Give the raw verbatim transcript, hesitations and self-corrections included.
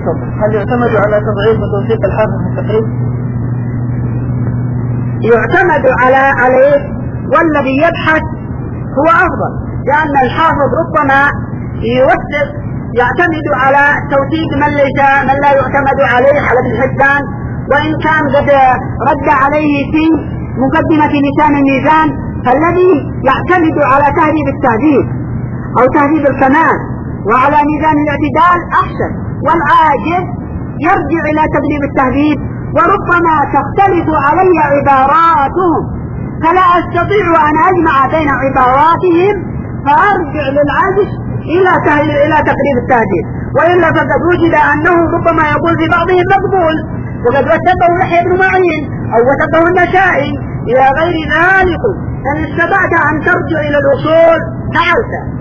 هل يعتمد على تضعيف وتوثيق الحافظ في التقريب؟ يعتمد على عليه، والذي يبحث هو أفضل، لأن الحافظ ربما يوثق يعتمد على توثيق من ليس من لا يعتمد عليه على ابن حبان، وإن كان قد رد عليه في مقدمة لسان الميزان، فالذي يعتمد على تهذيب التهذيب أو تهذيب الكمال وعلى ميزان الاعتدال أحسن، والعاجز يرجع إلى تدريب التهذيب، وربما تختلف علي عباراتهم فلا أستطيع أن أجمع بين عباراتهم فأرجع للعاجز إلى إلى تقريب التهذيب، وإلا فقد وجد أنه ربما يقول في بعضهم مقبول، وقد وثقه يحيى بن معين أو وثقه النسائي إلى غير ذلك. فإن استطعت أن ترجع إلى الأصول فعلت.